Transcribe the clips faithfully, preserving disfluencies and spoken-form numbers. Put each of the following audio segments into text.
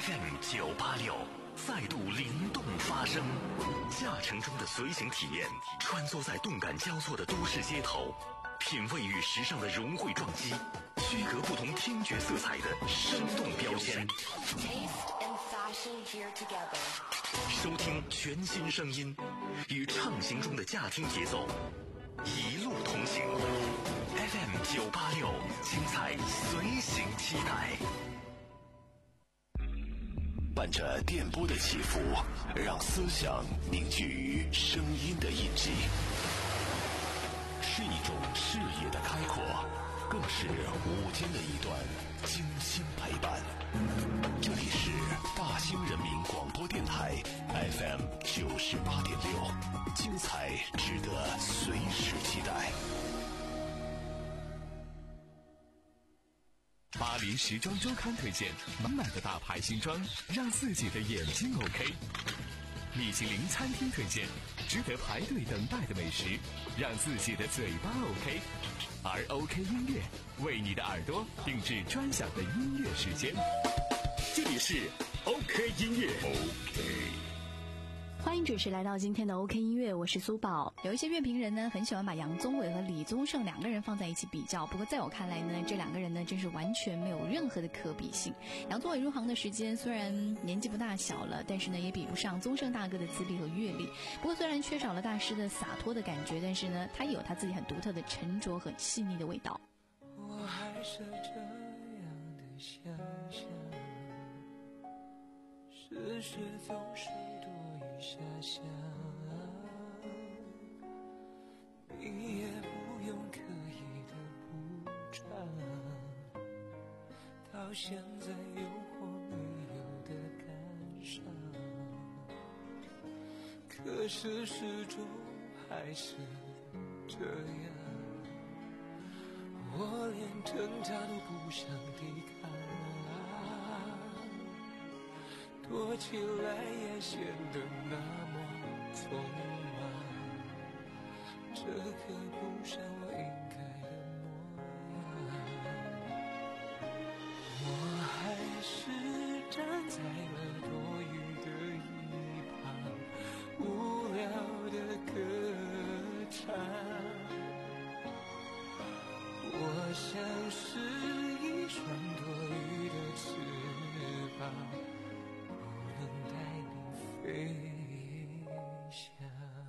F M 九八六再度灵动发声，驾乘中的随行体验，穿梭在动感交错的都市街头，品味与时尚的融汇撞击，区隔不同听觉色彩的生动标签。收听全新声音，与畅行中的驾听节奏，一路同行。F M 九八六，精彩随行期待。伴着电波的起伏，让思想凝聚于声音的印记，是一种视野的开阔，更是午间的一段精心陪伴。这里是大兴人民广播电台 F M 九十八点六，精彩值得随时期待。 巴黎时装周刊推荐满满的大牌新装，让自己的眼睛 OK。米其林餐厅推荐值得排队等待的美食，让自己的嘴巴 OK。而 OK 音乐为你的耳朵定制专享的音乐时间，这里是 OK 音乐。 OK， 欢迎准时来到今天的 OK 音乐，我是苏宝。有一些乐评人呢，很喜欢把杨宗纬和李宗盛两个人放在一起比较，不过在我看来呢，这两个人呢，真是完全没有任何的可比性。杨宗纬入行的时间虽然年纪不大小了，但是呢，也比不上宗盛大哥的资历和阅历。不过虽然缺少了大师的洒脱的感觉，但是呢，他也有他自己很独特的沉着和细腻的味道。 我还是这样的想象，事实总是多余遐想，你也不用刻意的补偿，到现在有或没有的感伤，可是始终还是这样，我连挣扎都不想抵抗，躲起来也显得那么匆忙，这可不像我应该的模样。我还是站在了多余的一旁，无聊的歌唱。我像是一双多余的翅膀，不能带你飞翔。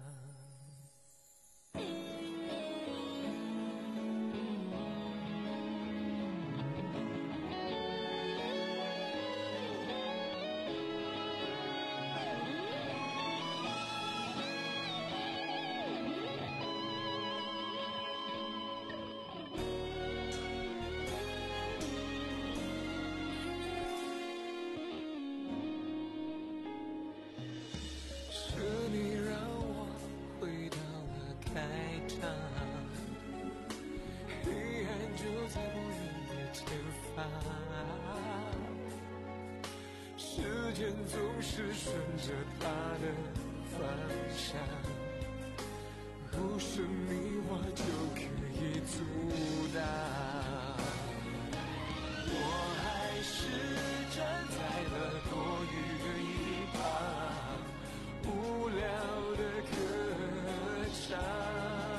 时间总是顺着它的方向，不是你我就可以阻挡。我还是站在了多余的一旁，无聊的歌唱。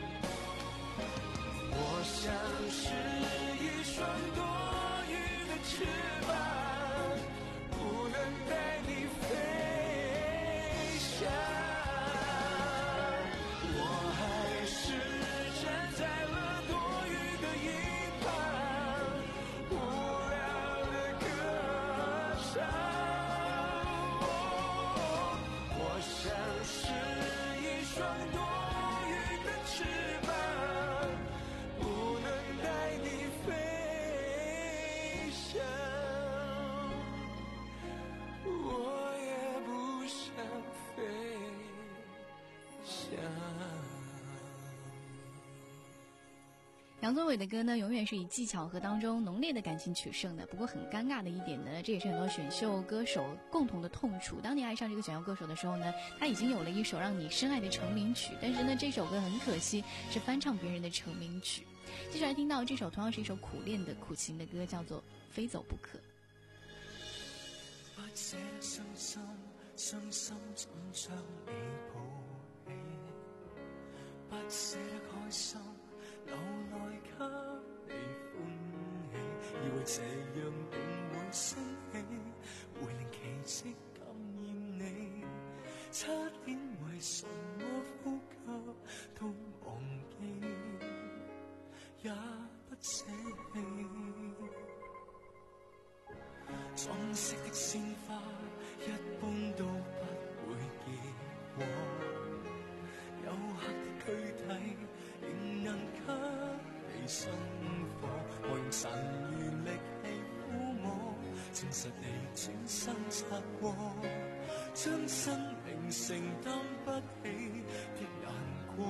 我像是一双多余的翅膀，不能带你飞翔。我还是站在了多余的一旁，无聊的歌唱。我像是一双多余的翅膀，不能带你飞翔。我也不想飞翔。 杨宗纬的歌呢，永远是以技巧和当中浓烈的感情取胜的。不过很尴尬的一点呢，这也是很多选秀歌手共同的痛处。当你爱上这个选秀歌手的时候呢，他已经有了一首让你深爱的成名曲，但是呢，这首歌很可惜是翻唱别人的成名曲。接下来听到这首同样是一首苦恋的苦情的歌，叫做《非走不可》。 不捨得傷心，傷心怎將你抱起？不捨得開心，留來給你歡喜。以為這樣定會升起，會令奇蹟感染你。差點為什麼呼吸都忘記，也不捨棄。裝飾的鮮花一般都不會結果，有黑的軀體仍能給你生火。我用殘餘力氣撫摸，證實你轉身擦過，將生命承擔不起的難過，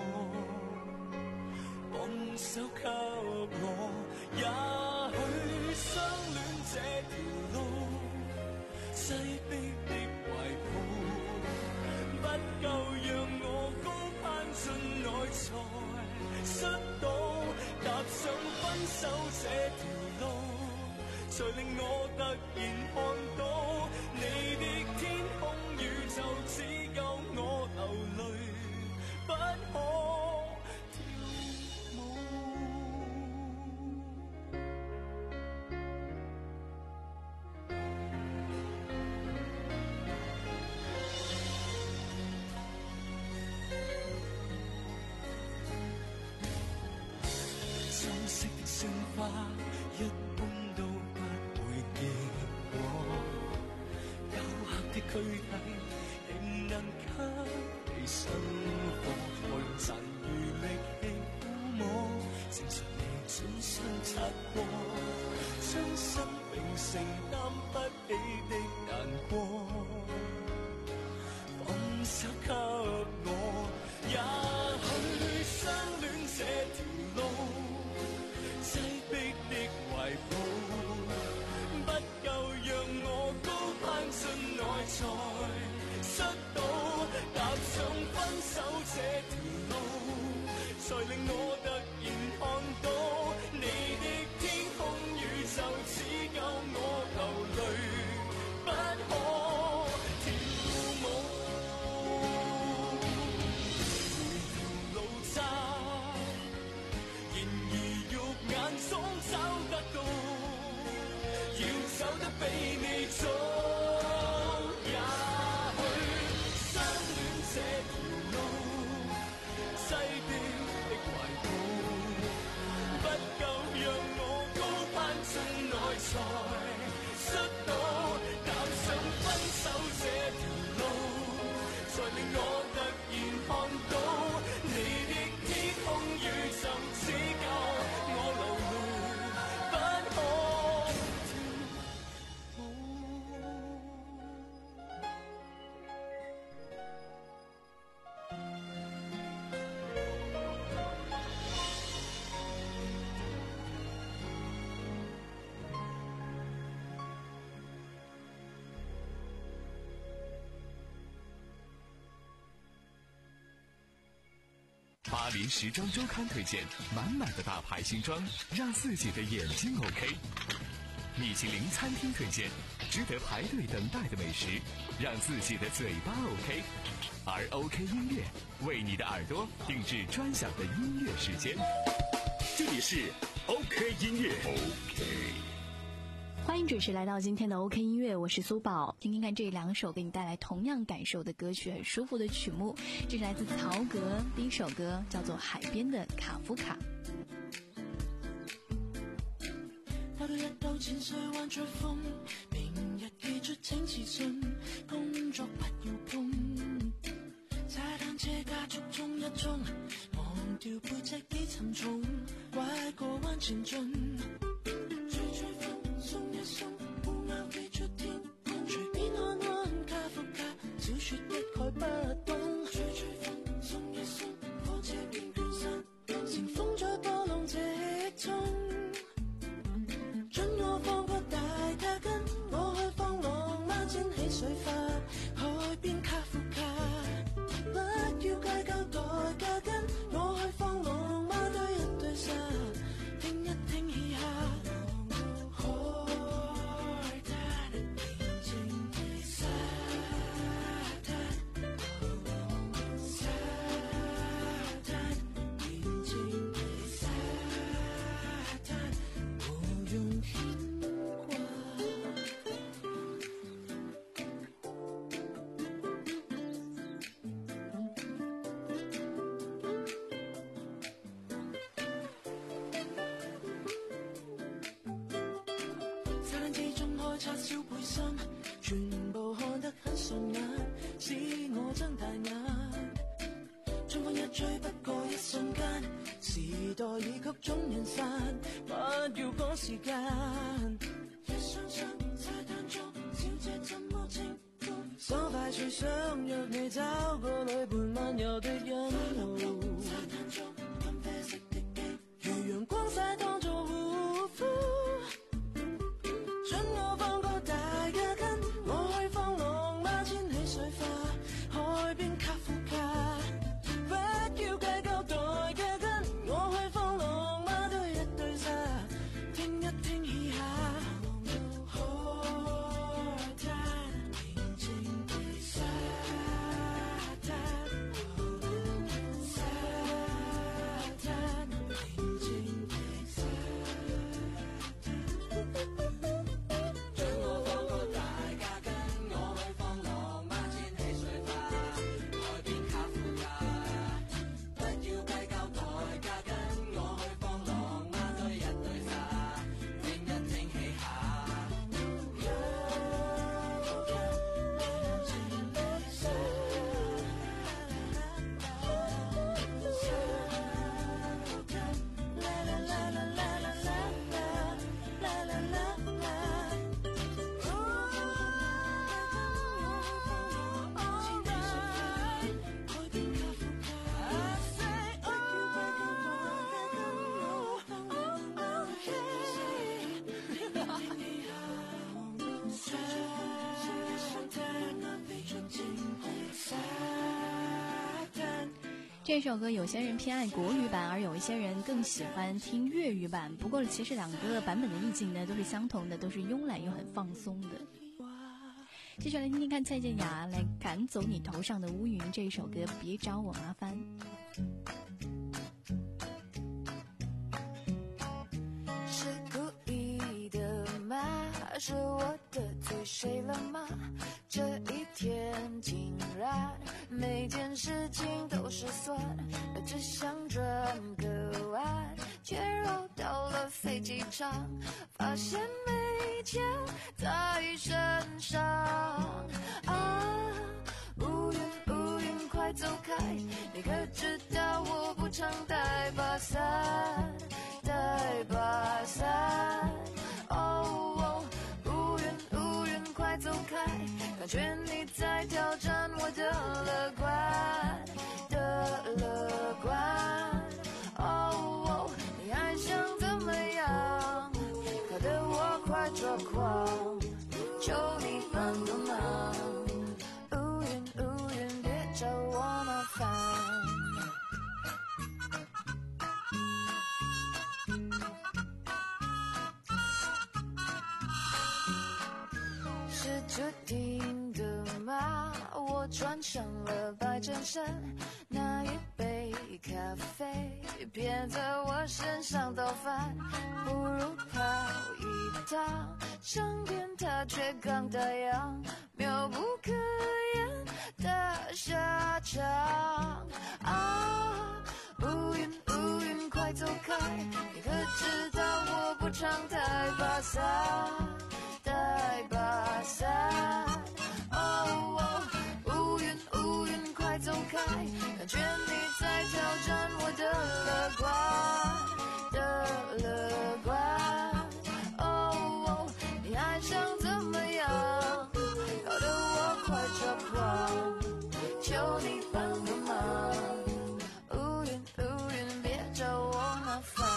放手給我。也許相戀這條路，擠迫的懷抱，不夠讓我高攀進內才摔倒。踏上分手這條路，才令我突然看到，你的天空宇宙只有我流淚，不可。色的鮮花一般都不會結果，有黑的軀體仍能給你生火。我用殘餘力氣撫摸，證實你轉身擦過，將生命承擔不起的難過，放手給我。也許相戀這條路，擠迫的懷抱，不夠讓我高攀進內才摔倒。踏上分手這條路，才令我突然看到，你的天空宇宙只有我流淚，不可跳舞。每條路窄，然而肉眼總找得到，要走得比你早。也許相戀這條路，擠迫的懷抱，不夠讓我高攀進內才摔倒。踏上分手這條路，才令我突然看到，你的天空宇宙只夠我流淚，不可跳舞。 巴黎时装周刊推荐满满的大牌新装，让自己的眼睛 OK。米其林餐厅推荐值得排队等待的美食，让自己的嘴巴 OK。而 OK 音乐为你的耳朵定制专享的音乐时间。这里是 OK 音乐 OK。 欢迎准时来到今天的 OK 音乐，我是苏宝，听听看这两首给你带来同样感受的歌曲，很舒服的曲目。这是来自曹格第一首歌，叫做《海边的卡夫卡》。 跑到一兜淺水灣追風，明日記住請自信，工作不要碰，踩單車加速衝一衝，忘掉背脊幾沉重，拐個彎前進，吹吹風鬆一鬆，烏鴉飛出天空，隨便看看卡夫卡，小說一概不懂，吹吹風鬆一鬆，火車邊捲山，乘風在波浪直衝。准我放個大卡根，我去放浪孖展起水花，海邊卡夫卡，不要計較代價跟，我去放浪孖堆一堆沙，聽一聽嘻哈。海灘平靜天眼之中開叉燒背心，全部看得很順眼，使我睜大眼。春風一吹不過一瞬間，時代已曲終人散，不要趕時間。一雙雙沙灘中，小姐怎麼稱呼？爽快處想約你找個女伴漫遊的人路。沙灘中噴啡色的機，如陽光曬當作護膚。准我放個大家跟，我去放浪漫千禧水花，海邊卡夫卡。不要計較代價跟，我去放浪漫對一對沙，聽一聽嘻哈。 这首歌有些人偏爱国语版，而有一些人更喜欢听粤语版。不过其实两个版本的意境呢都是相同的，都是慵懒又很放松的。接下来听听看蔡健雅来赶走你头上的乌云这一首歌，别找我麻烦。 是故意的吗？是我得罪谁了吗？这一天竟然每件事情都失算，只想转个弯，却绕到了飞机场，发现没钱在身上。啊，乌云乌云快走开，你可知道我不常带把伞，带把伞。哦，乌云乌云快走开，感觉你在挑战我的乐观的乐观。哦，你还想怎么样？搞得我快抓狂，求你帮个忙。乌云乌云别找我麻烦。是注定的吗？我穿上了白衬衫，那一杯咖啡偏在我身上倒翻，不如跑一趟，上天它却刚打烊，妙不可言的下场。啊，乌云乌云快走开，你可知道我不常带把伞，带把伞。哦，乌云乌云快走开，感觉你在挑战我的乐观的乐观。哦，你还想怎么样？搞得我快抓狂，求你帮个忙。乌云乌云别找我麻烦。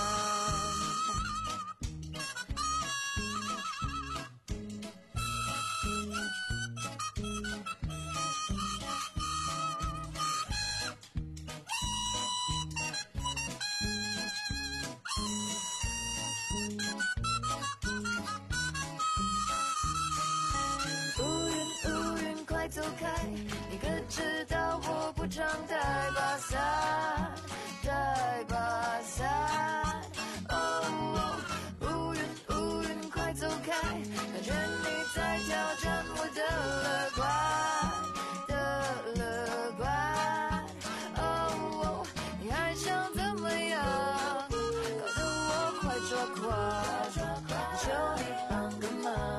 走开，你可知道我不常带把伞，带把伞。哦，乌云乌云快走开，感觉你在挑战我的乐观的乐观。哦，你还想怎么样？搞得我快抓狂，求你帮个忙。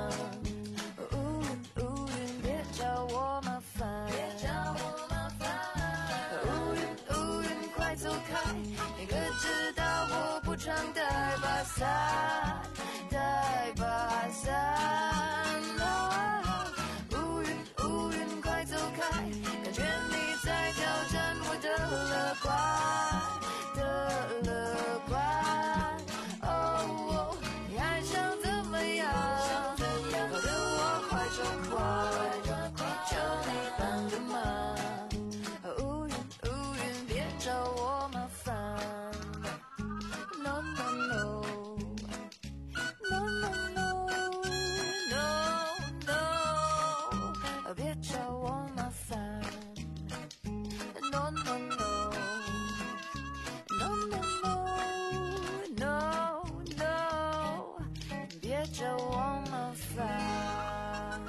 麻烦。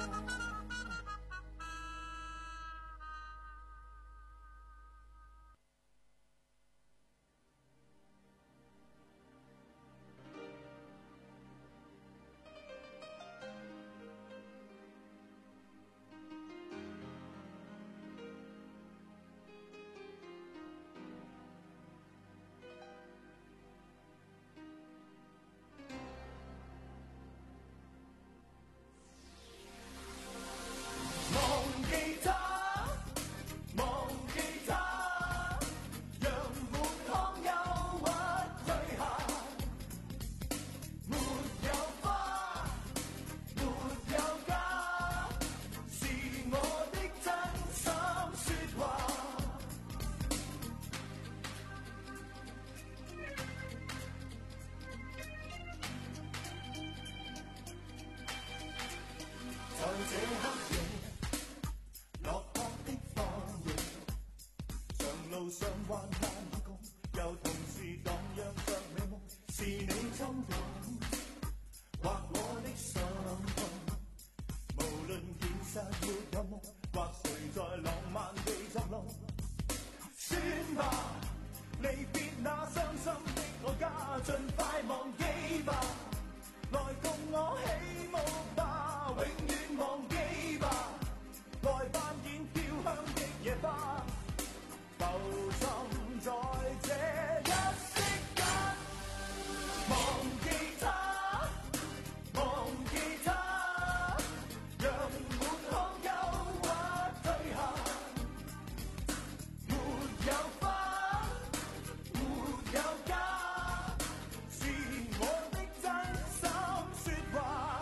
這黑夜，落魄的放映，長路上患難與共，又同時蕩漾着美夢，是你衝動，或我的傷痛。無論現實沒有夢，或誰在浪漫地作弄，算吧，離別那傷心的我家，盡快忘記吧，來共我起舞吧，永遠忘記吧，來扮演飄香的野花，浮沉在這一息間，忘記他，忘記他，讓滿腔憂鬱退下，沒有花，沒有家，是我的真心說話。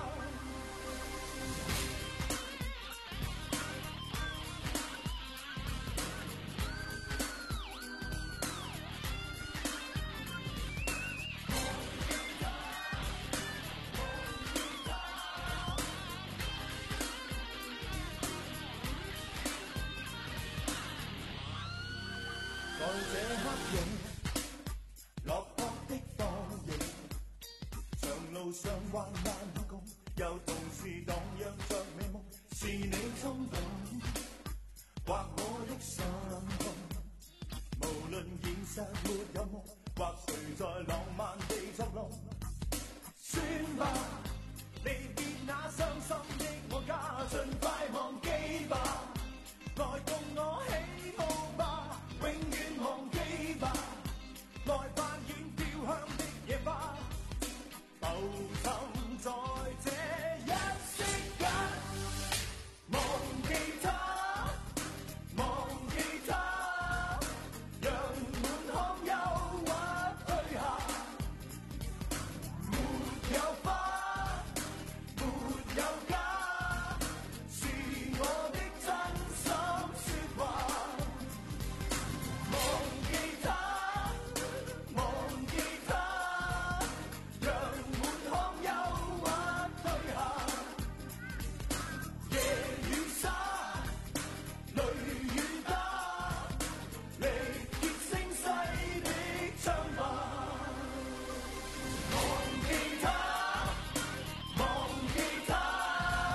在這黑夜，落魄的放映，長路上患難與共，又同時蕩漾着美夢，是你衝動，或我的傷痛。無論現實沒有夢，或誰在浪漫地作弄，算吧，離別那傷心的我家，盡快忘記吧，來共我起舞吧，永遠忘記吧，來扮演飄香的野花，浮沉在這一息間，忘記他，忘記他，讓滿腔憂鬱退下，沒有花，沒有家，是我的真心說話。忘記他，忘記他，讓滿腔憂鬱退下，夜與沙，淚與他，力竭聲嘶的唱吧。忘記他，忘記他，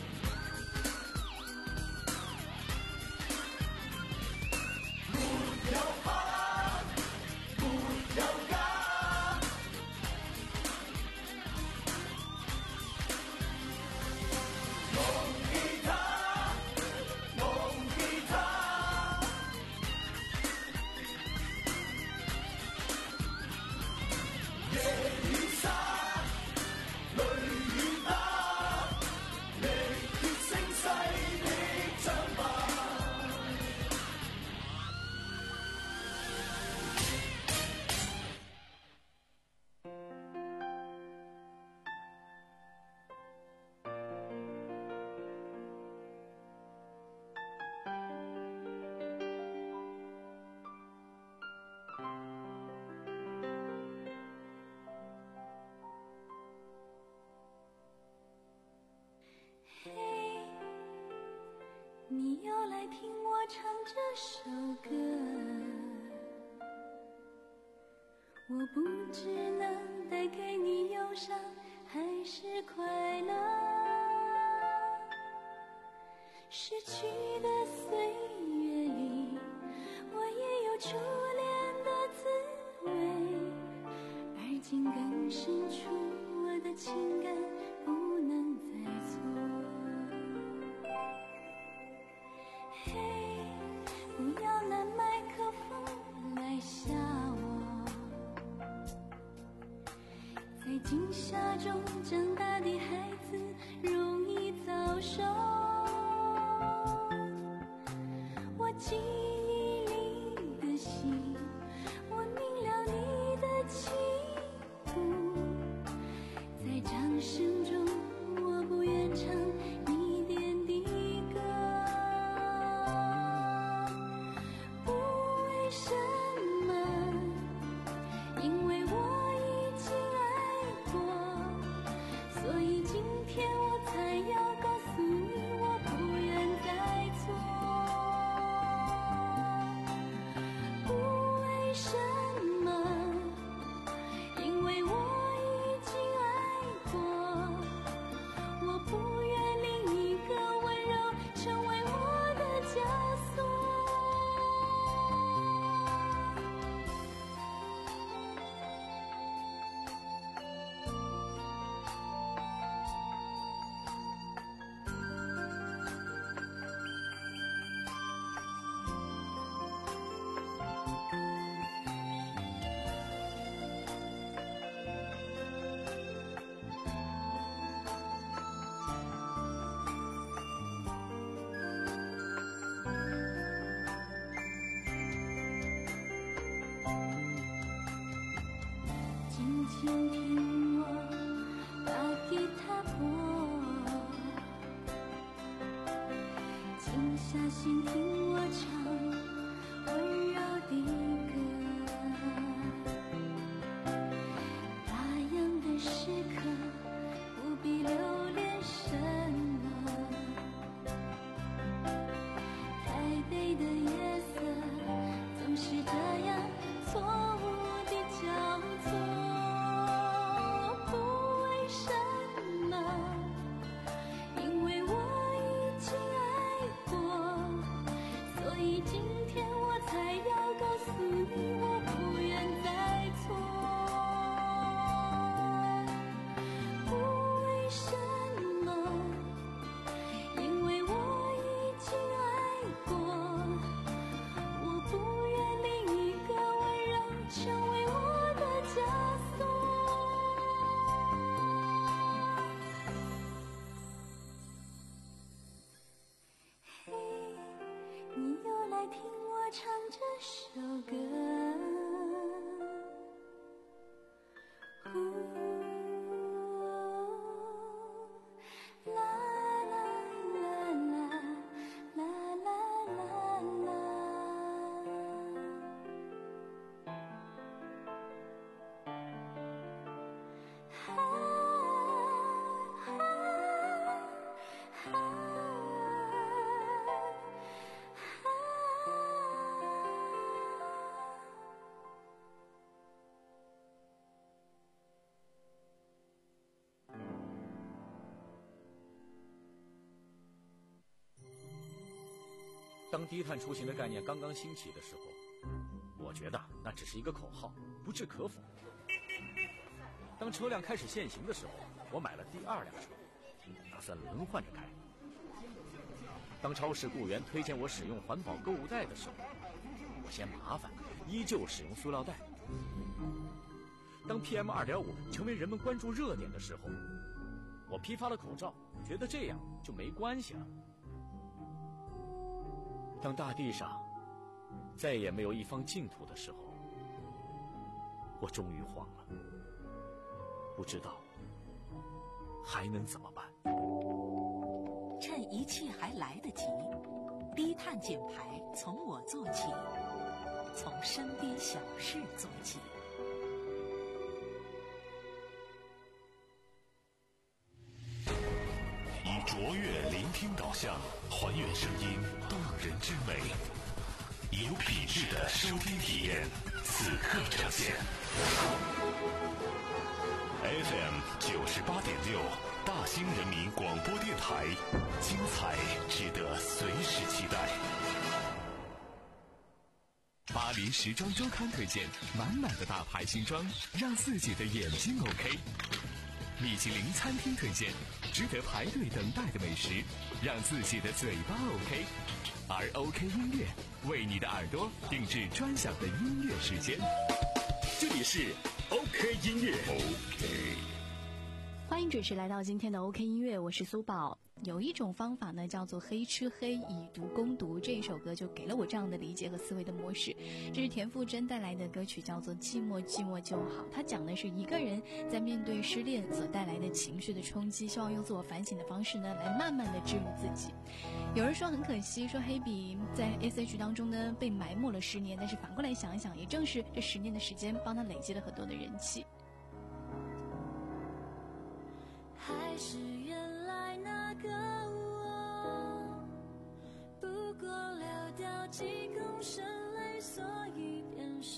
沒有花，沒有家，忘記他，忘記他，夜與沙，淚與他，力竭聲嘶的唱吧。 嘿，你又来听我唱这首歌，我不知能带给你忧伤还是快乐。 逝去的岁月里，我也有初恋的滋味，而今更深处我的情感不能再错。嘿，不要拿麦克风来吓我，在惊吓中长大的孩子容易早熟。我记忆里的心，我明了你的企图，在掌声中我不愿唱一点的歌。不为什么，因为我已经爱过，所以今天我才要告诉你，我不愿再错。不为什么，因为我已经爱过，我不愿另一个温柔成为我的枷锁。轻轻听我把吉他拨，静下心听我唱温柔的歌。打烊的时刻不必留恋什么，台北的夜色总是这样错误的交错。不为什么，因为我已经爱过，所以今天我才要告诉你，我不愿再错。不为什么，因为我已经爱过，我不愿另一个温柔成为我的枷锁。嘿，你又来听我唱这首歌。呼，啦啦啦啦啦啦啦啦。哈哈哈当低碳出行的概念刚刚兴起的时候，我觉得那只是一个口号，不置可否。当车辆开始限行的时候，我买了第二辆车，打算轮换着开。当超市雇员推荐我使用环保购物袋的时候，我嫌麻烦，依旧使用塑料袋。当 P M 二点五 成为人们关注热点的时候，我批发了口罩，觉得这样就没关系了。当大地上再也没有一方净土的时候，我终于慌了，不知道还能怎么办。 趁一切还来得及，低碳减排从我做起，从身边小事做起。 以卓越聆听导向，还原声音动人之美，以有品质的收听体验，此刻呈现。F M 九十八点六大兴人民广播电台，精彩值得随时期待。 巴黎时装周刊推荐，满满的大牌新装，让自己的眼睛 OK。米其林餐厅推荐，值得排队等待的美食，让自己的嘴巴 OK。而 OK 音乐为你的耳朵定制专享的音乐时间。 这里是 OK 音乐 OK。 欢迎准时来到今天的 OK 音乐，我是苏宝。有一种方法呢，叫做黑吃黑，以毒攻毒。这一首歌就给了我这样的理解和思维的模式。这是田馥甄带来的歌曲，叫做《寂寞寂寞就好》。它讲的是一个人在面对失恋所带来的情绪的冲击，希望用自我反省的方式呢，来慢慢的治愈自己。有人说很可惜，说黑笔在 S H 当中呢被埋没了十年，但是反过来想一想，也正是这十年的时间，帮他累积了很多的人气。 还是原来那个我，不过流掉几公升泪，所以变瘦。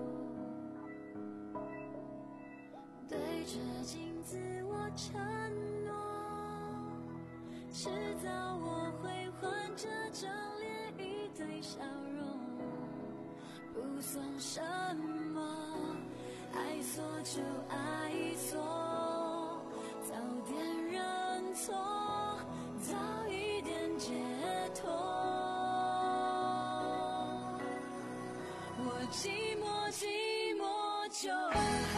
对着镜子我承诺，迟早我会换这张脸，一堆笑容，不算什么，爱错就爱错。早点认错，早一点解脱。我寂寞寂寞就好，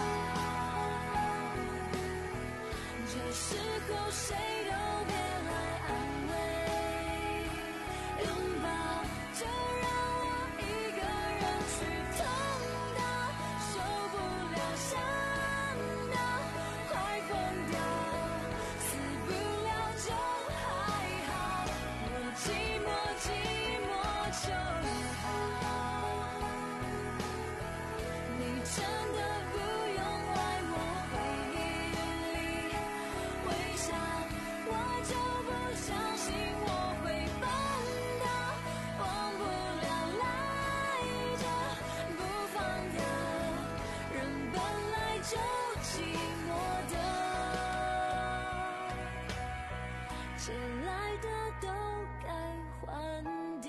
这时候谁都别来安慰，拥抱就让我一个人去痛到受不了，想到快疯掉。借来的都该还掉。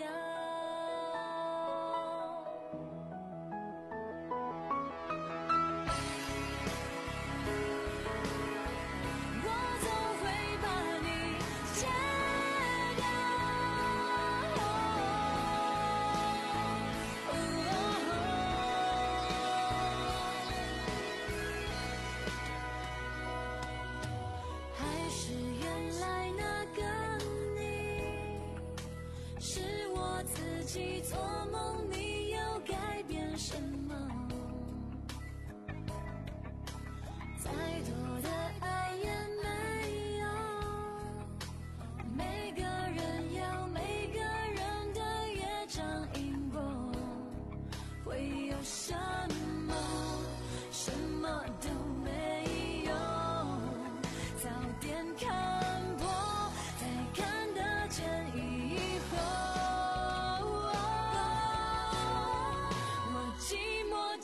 我总会把你戒掉。还是原来那自己做梦，你又改变什么？再多的爱也没有，每个人有每个人的业障因果，会有什么？什么都没有，早点看破，才看得见以后。寂寞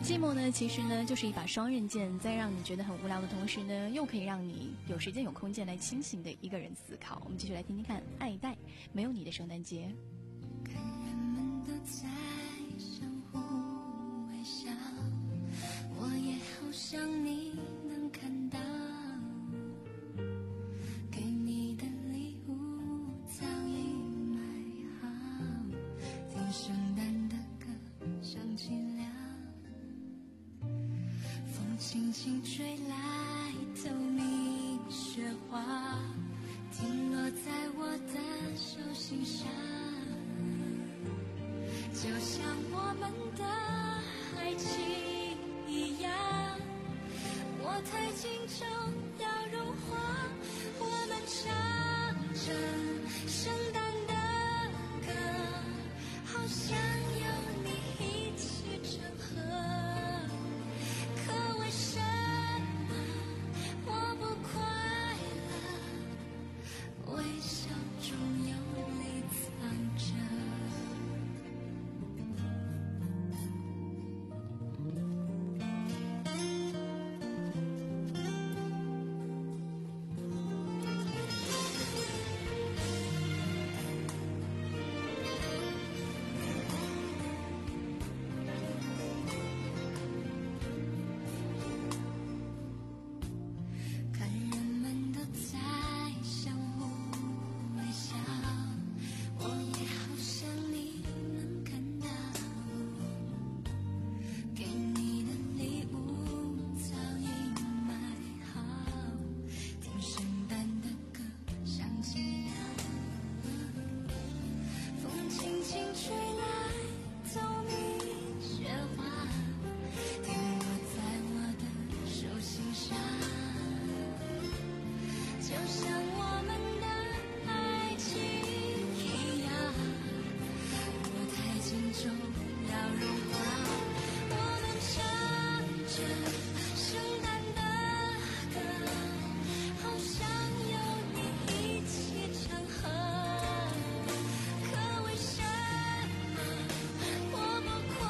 寂寞呢，其实呢就是一把双刃剑，在让你觉得很无聊的同时呢，又可以让你有时间有空间来清醒的一个人思考。我们继续来听听看，爱戴没有你的圣诞节。 看人们都在相互微笑，我也好想你能看到，给你的礼物早已买好，听圣诞的歌响起了，风轻轻吹来透明雪花，停落在我的手心上，就像我们的爱情一样，我太近就要融化，我们唱着圣诞的歌，好想有你一起唱和，可为什么我不快乐，微笑中有泪藏着。看人们都在相互微笑，我也好想你能看到，给你的礼物早已买好，听圣诞的歌响起了，风轻轻吹来透明雪花，停落在我的手心上，就像我们的爱情一样，我太近就要融化，我们唱着圣诞的歌，好想有你一起唱和，可为什么我不快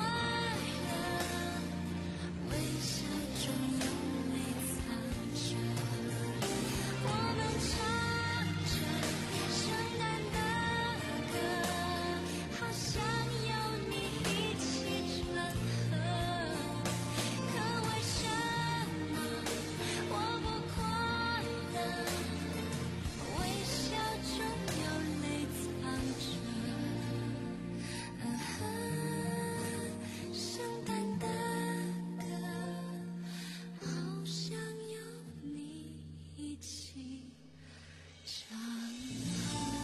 乐，微笑中有泪藏着，我们唱着圣诞的歌，好想有你一起唱和，可为什么我不快乐，微笑中有泪藏着。嗯哼，圣诞的歌，好想有你一起唱和。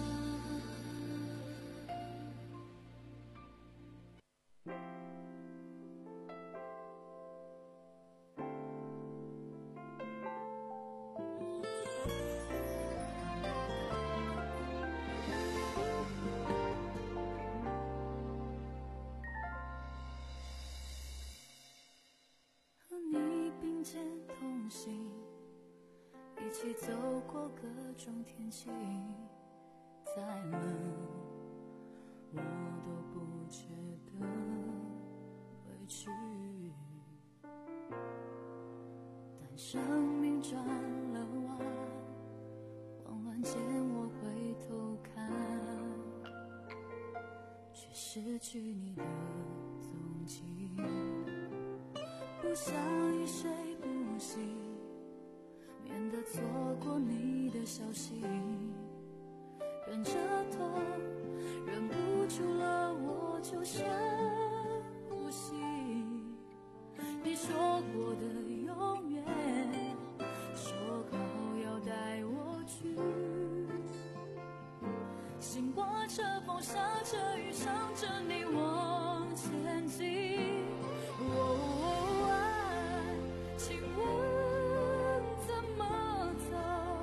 和你并肩同行，一起走过各种天气，再冷我都不觉得委屈，但生命转了弯，慌乱间我回头看，却失去你的踪迹，不想一睡不醒，免得错过你的消息，忍着痛，忍不住了我就深呼吸，你说过的永远，说好要带我去，心刮着风，下着雨，想着你往前进。哦，爱，请问怎么走？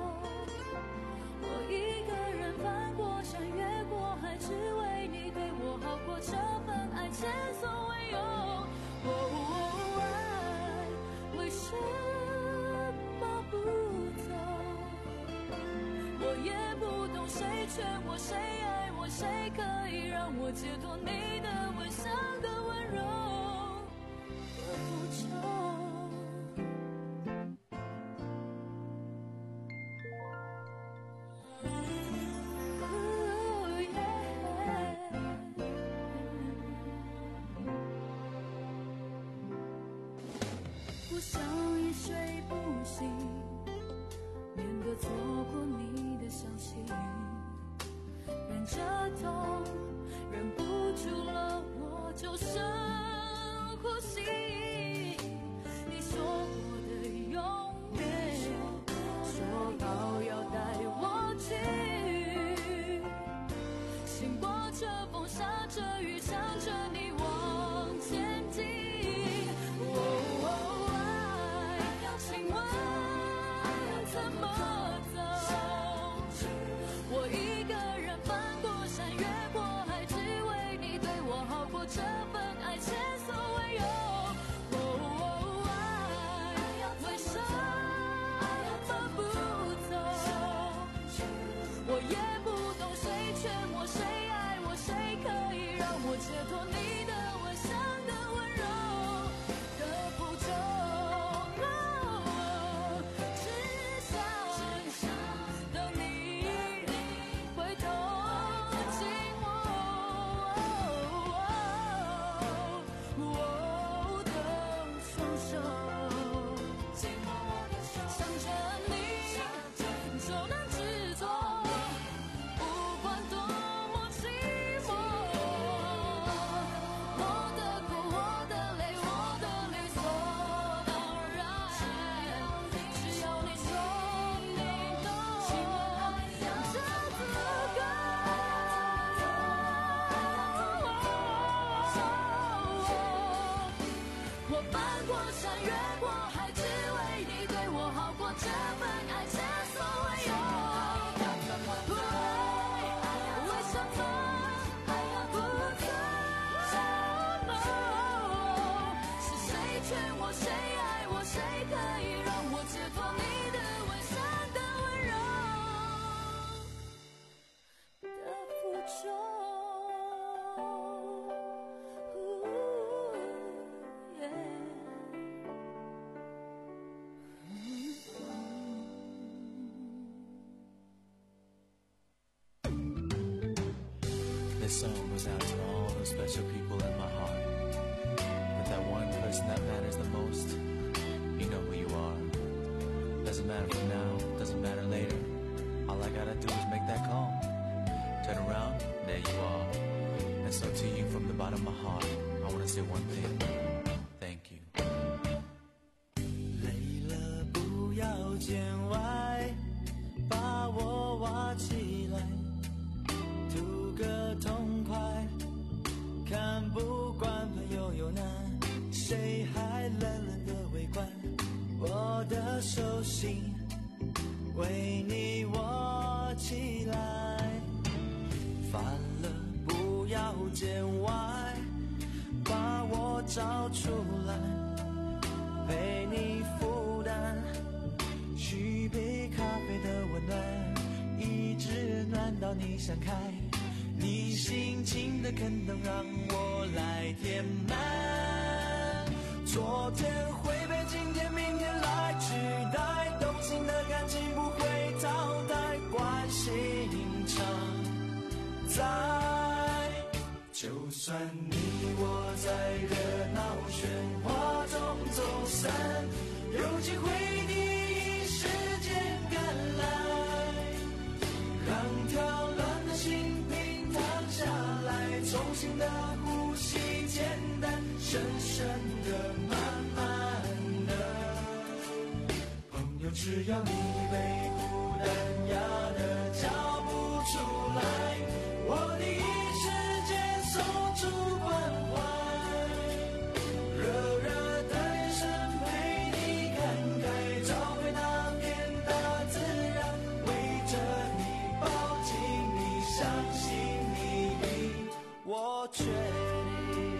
我一个人翻过山，越过海，只为你对我好过，这份爱前所未有。哦，爱，为什么不走？我也不懂，谁劝我，谁爱我，谁可以让我解脱你的吻，像个温柔。 负重。不想一睡不醒，免得错过你的消息，忍着痛，忍不住了，我就深呼吸。你说过的永远，说好要带我去，醒过这风，下着雨，想着你往前进。请问怎么走？我一个人翻过山，越过海，只为你对我好过，这份爱前所未有。哦哦，爱为什么不走？我也不懂，谁劝我，谁爱我，谁可以让我解脱你的吻香的温柔的负重。 This song goes out to all those special people in my heart. But that one person that matters the most, you know who you are. Doesn't matter for now, doesn't matter later. All I gotta do is make that call. Turn around, there you are. And so to you from the bottom of my heart, I wanna say one thing. Thank you. 累了不要见外，把我挖起来，图个痛快，看不惯朋友有难，谁还冷冷的围观我的手心，为你握起来。烦了不要见外，把我找出来，陪你负担，续杯咖啡的温暖，一直暖到你想开，你心情的坑洞让我来填满。昨天会被今天明天来取代，动情的感情不会淘汰，关心常在。就算你我在热闹喧哗中走散，有机会你以时间赶来，让跳乱的心平躺下来，重新的呼吸，简单深深的慢慢的。朋友，只要你被孤单压得叫不出来，我第一时间送出关怀，热热的眼神陪你看开，找回那片大自然，围着你抱紧你，相信你比我确定。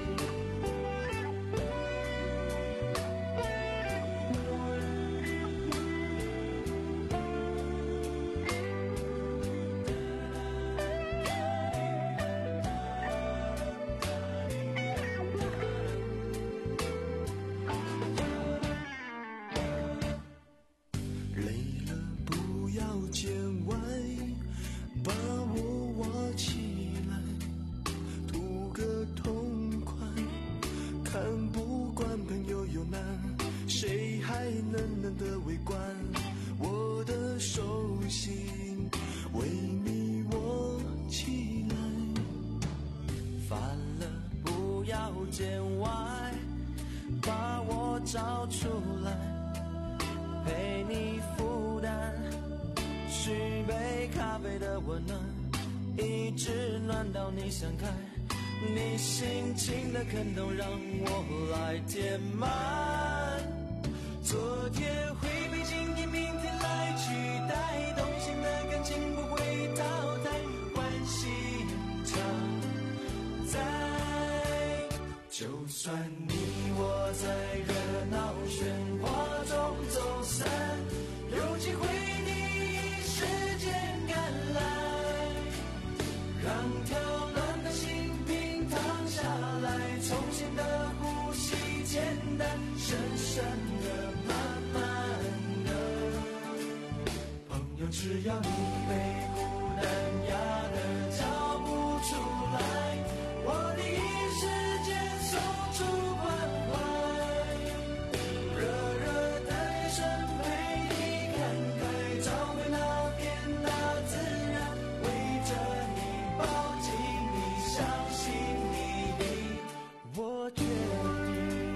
找出来，陪你负担，续杯咖啡的温暖，一直暖到你想开，你心情的坑洞让我来填满。昨天会被今天明天来取代，动心的感情不会淘汰，关系常在。就算你我在热闹喧哗中走散，有机会你以时间赶来，让跳乱的心平躺下来，重新的呼吸，简单深深的慢慢的。朋友，只要你被孤单压得叫不出来，我第一时间送出关怀，热热的眼神陪你看开，找回那片大自然，围着你抱紧你，相信你，我决定。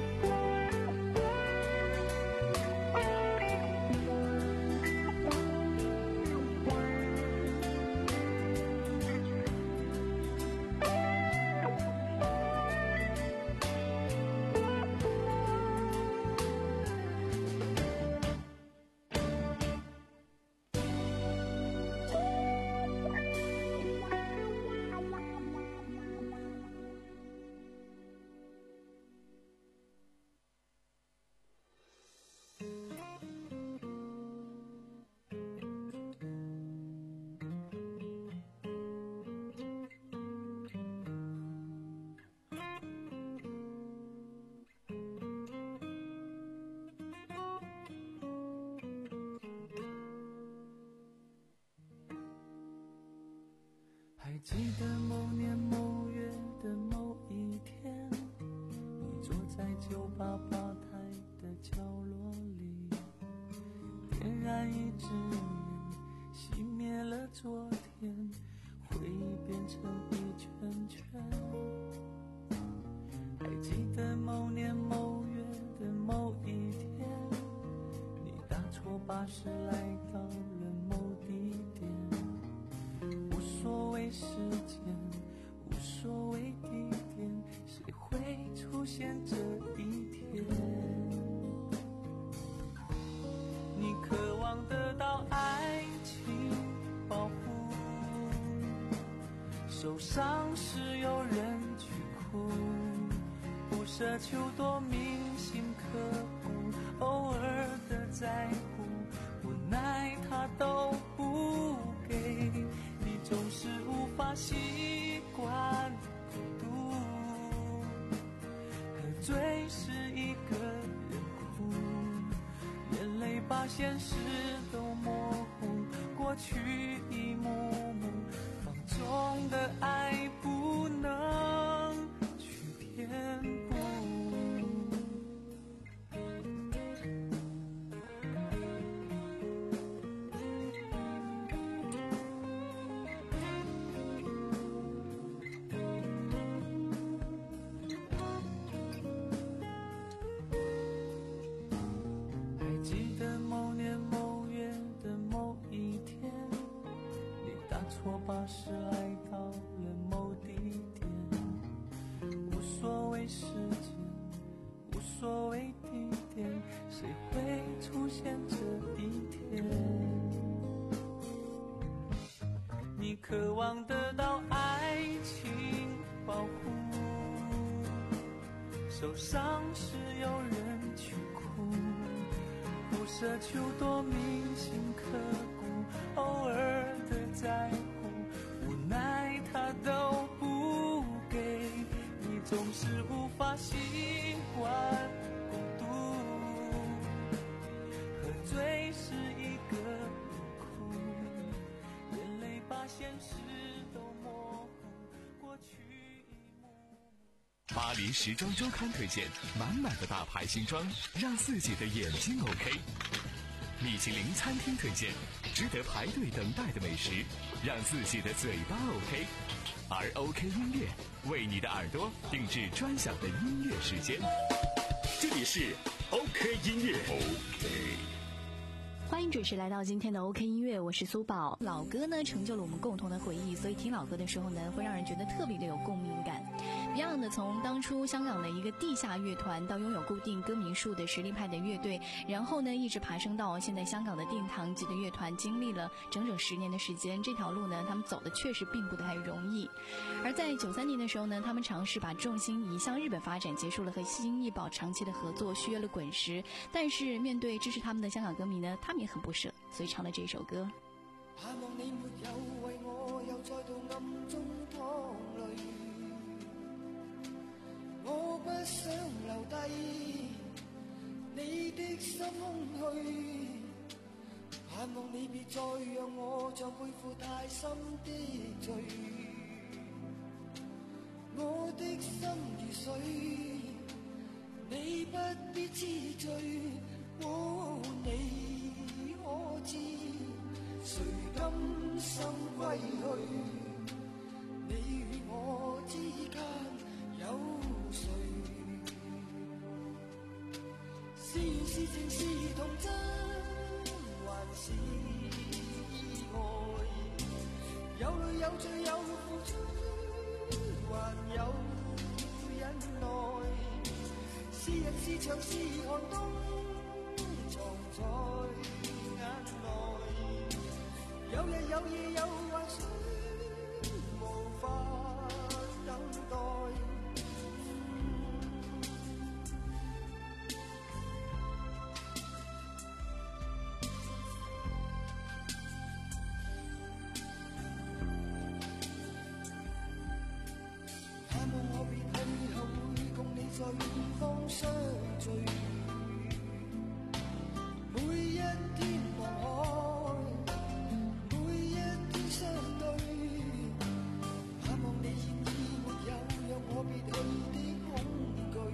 还记得某年某月的某一天，你坐在酒吧吧台的角落里，点燃一支烟，熄灭了昨天，回忆变成一圈圈。还记得某年某月的某一天，你搭错巴士来到了某地点，无所谓时间，无所谓地点，谁会出现这一天？你渴望得到爱情保护，受伤时有人去哭，不奢求多铭心刻骨，偶尔的在乎，无奈他都不给，你总是无法习惯孤独，喝醉时一个人哭，眼泪把现实都模糊，过去一幕幕，放纵的爱不能去填补。还记得某年某月的某一天，你搭错巴士来到了某地点，无所谓时间，无所谓地点，谁会出现这一天？你渴望得到爱情保护，受伤时有人去哭，不奢求多铭心刻骨，偶尔的在乎，无奈他都不给，你总是无法习惯孤独，喝醉时一个人哭，眼泪把现实都模糊，过去一幕幕。 巴黎时装周刊推荐满满的大牌新装，让自己的眼睛 OK。米其林餐厅推荐值得排队等待的美食，让自己的嘴巴 OK。而 OK 音乐为你的耳朵定制专享的音乐时间。 这里是 OK 音乐。OK。 欢迎准时来到今天的 OK 音乐，我是苏宝。老歌呢成就了我们共同的回忆，所以听老歌的时候呢，会让人觉得特别的有共鸣感。Beyond 呢，从当初香港的一个地下乐团到拥有固定歌迷数的实力派的乐队，然后呢一直爬升到现在香港的殿堂级的乐团，经历了整整十年的时间。这条路呢，他们走的确实并不太容易。而在九三年的时候呢，他们尝试把重心移向日本发展，结束了和新艺宝长期的合作，续约了滚石。但是面对支持他们的香港歌迷呢，他们也很不舍，所以唱了这首歌。 盼望你沒有為我又再度暗中淌淚，我不想留低你的心空虛，盼望你別再讓我像背負太深的罪，我的心如水，你不必知罪，哦，你可知誰甘心歸去？你與我之間有誰？是緣是情是童真，還是意外？有淚有罪有付出，還有忍耐。是人是牆是寒冬，藏在眼內。有日有夜有幻想，無法等待。盼望我別去後會共你在遠方相聚，每一天望海，每一天相對，盼望你現已沒有讓我別去的恐懼，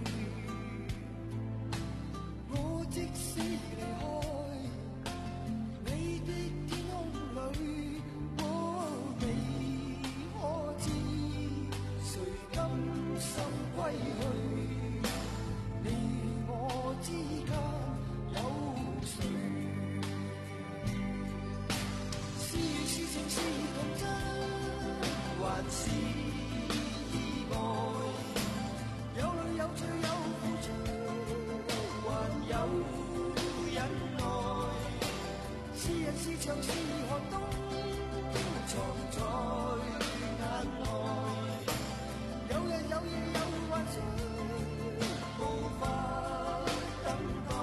我即使離開你的天空裏，哦，你可知誰甘心歸去？你與我之間有誰？是緣是情是童真，還是意外？有淚有罪有付出，還有忍耐。是人是牆是寒冬，藏在眼內。有日有夜有幻想，無法等待。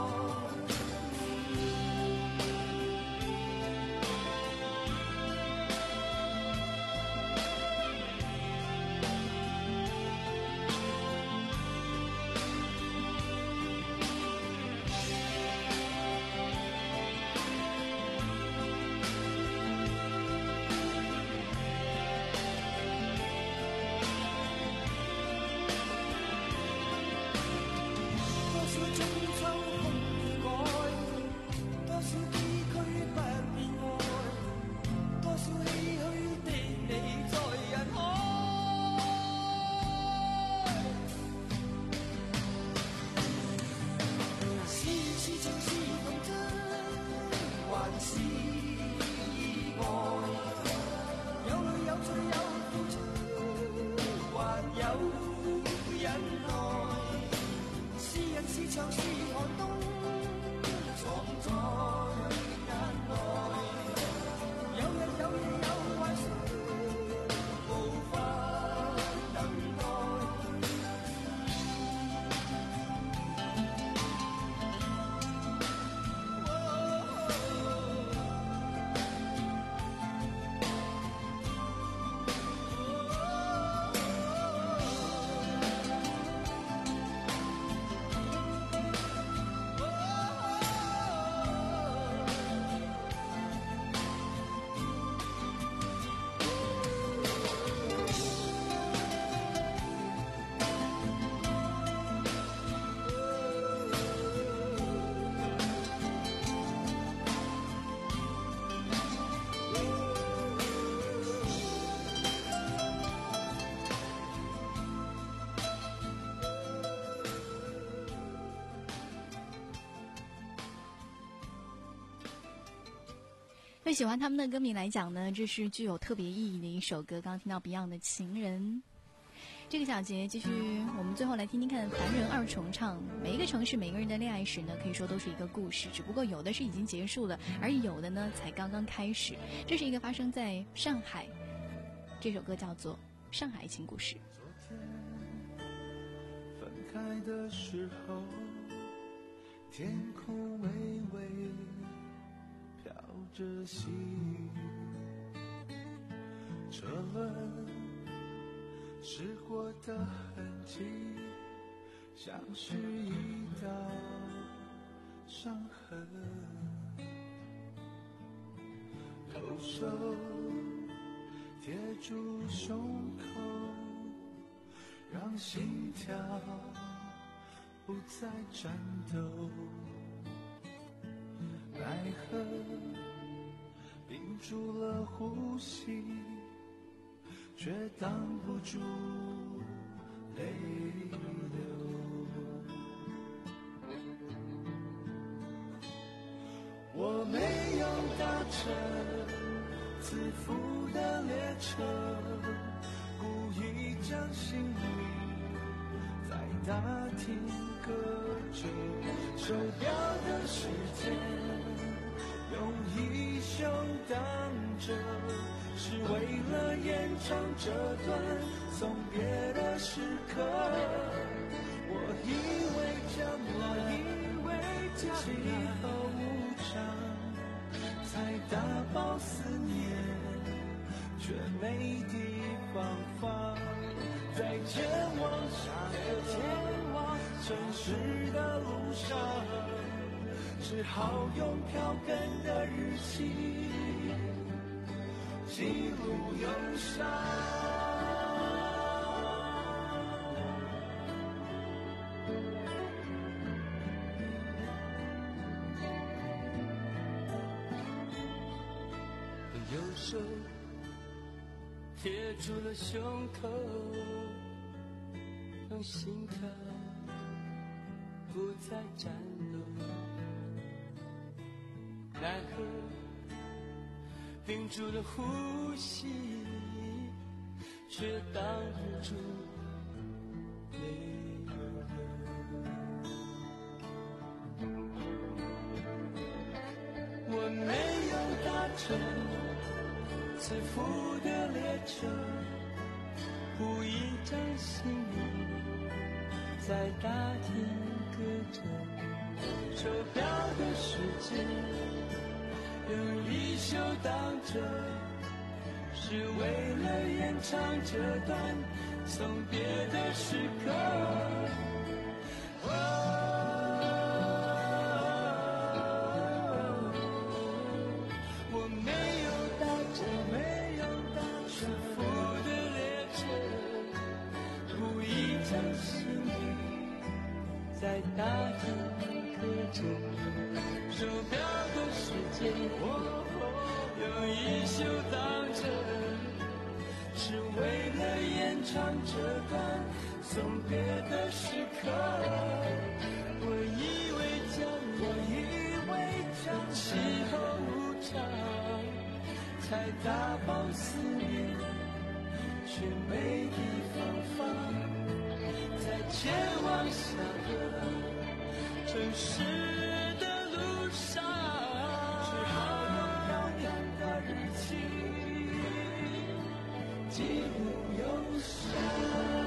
多少中秋風雨改，多少崎嶇不變愛，多少唏噓的你在人海。是緣是情是童真，還是意外？有淚有罪有付出，還有忍耐。是人是牆是寒冬，藏在眼內。有日有夜有幻想，無法等待。 对喜欢他们的歌迷来讲呢，这是具有特别意义的一首歌。刚刚听到 Beyond 的《情人》，这个小节继续，我们最后来听听看凡人二重唱。每一个城市每个人的恋爱史呢，可以说都是一个故事，只不过有的是已经结束了，而有的呢才刚刚开始。这是一个发生在上海，这首歌叫做《上海爱情故事》。 昨天分开的时候，天空微微飘着细雨，车轮驶过的痕迹，像是一道伤痕。右手贴住胸口，让心跳不再颤抖。奈何屏住了呼吸，却挡不住泪流。我没有搭乘自负的列车，故意将心里在大厅搁着，手表的时间用衣袖挡着，是为了延长这段送别的时刻。我以为将来，以为将来气候无常，才打包思念，却没地方放。在前往下个前往城市的路上，只好用票根的日期记录忧伤。右手贴住了胸口，让心跳不再颤抖。奈何屏住了呼吸，却挡不住泪流。我没有搭乘自负的列车，故意将心里在大厅搁着，手表的时间用衣袖挡着，是为了延长这段送别的时刻。我没有搭乘没有搭乘自负的列车，故意将心里在大厅搁着，手表的时间用衣袖挡着，是为了延长这段送别的时刻。我以为将我以为将气候无常，才打包思念，却没地方放。在前往下个城市的路上，只好用漂亮的日期记录忧伤。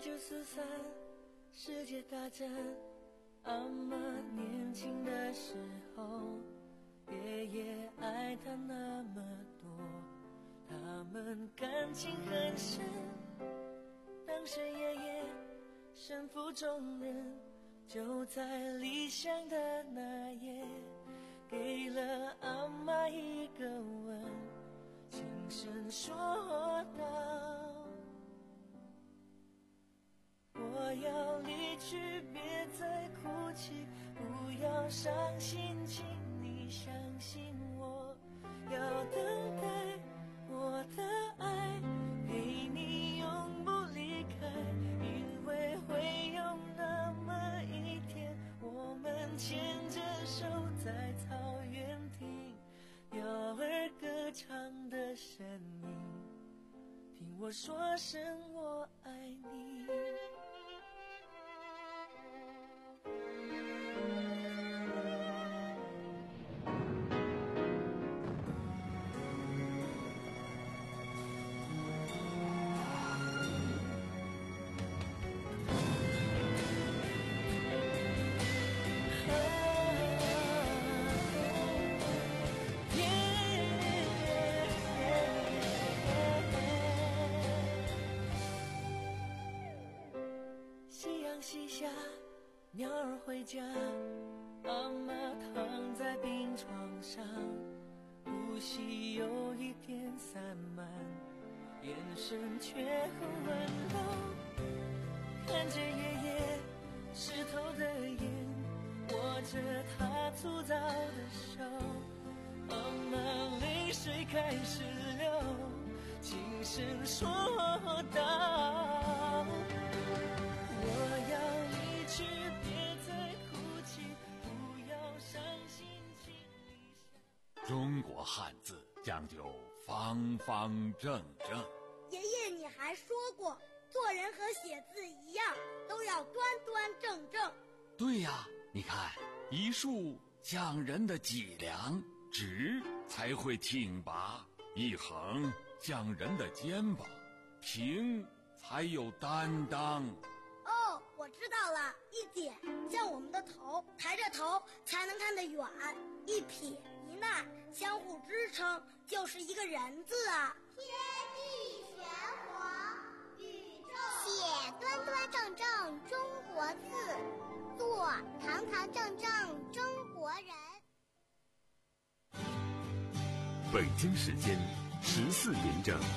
九四三世界大战，阿妈年轻的时候，爷爷爱她那么多，他们感情很深。当时爷爷身负重任，就在离乡的那夜，给了阿妈一个吻，轻声说道：我要离去，别再哭泣，不要伤心，请你相信我，要等待我的爱陪你永不离开，因为会有那么一天，我们牵着手在草原听鸟儿歌唱的声音，听我说声我爱你。西下，鸟儿回家，阿妈躺在病床上，呼吸有一点散漫，眼神却很温柔。看着爷爷湿透的眼，握着他粗糙的手，阿妈泪水开始流，轻声说道：我要离去，别再哭泣，不要伤心，请你想。 中国汉字讲究方方正正。 爷爷，你还说过，做人和写字一样，都要端端正正。 对呀，你看，一竖讲人的脊梁，直才会挺拔；一横讲人的肩膀，平才有担当。 哦，我知道了，一点像我们的头，抬着头才能看得远；一撇一捺相互支撑，就是一个人字啊。 天地玄黄，宇宙写端端正正中国字，做堂堂正正中国人。 北京时间十四点整。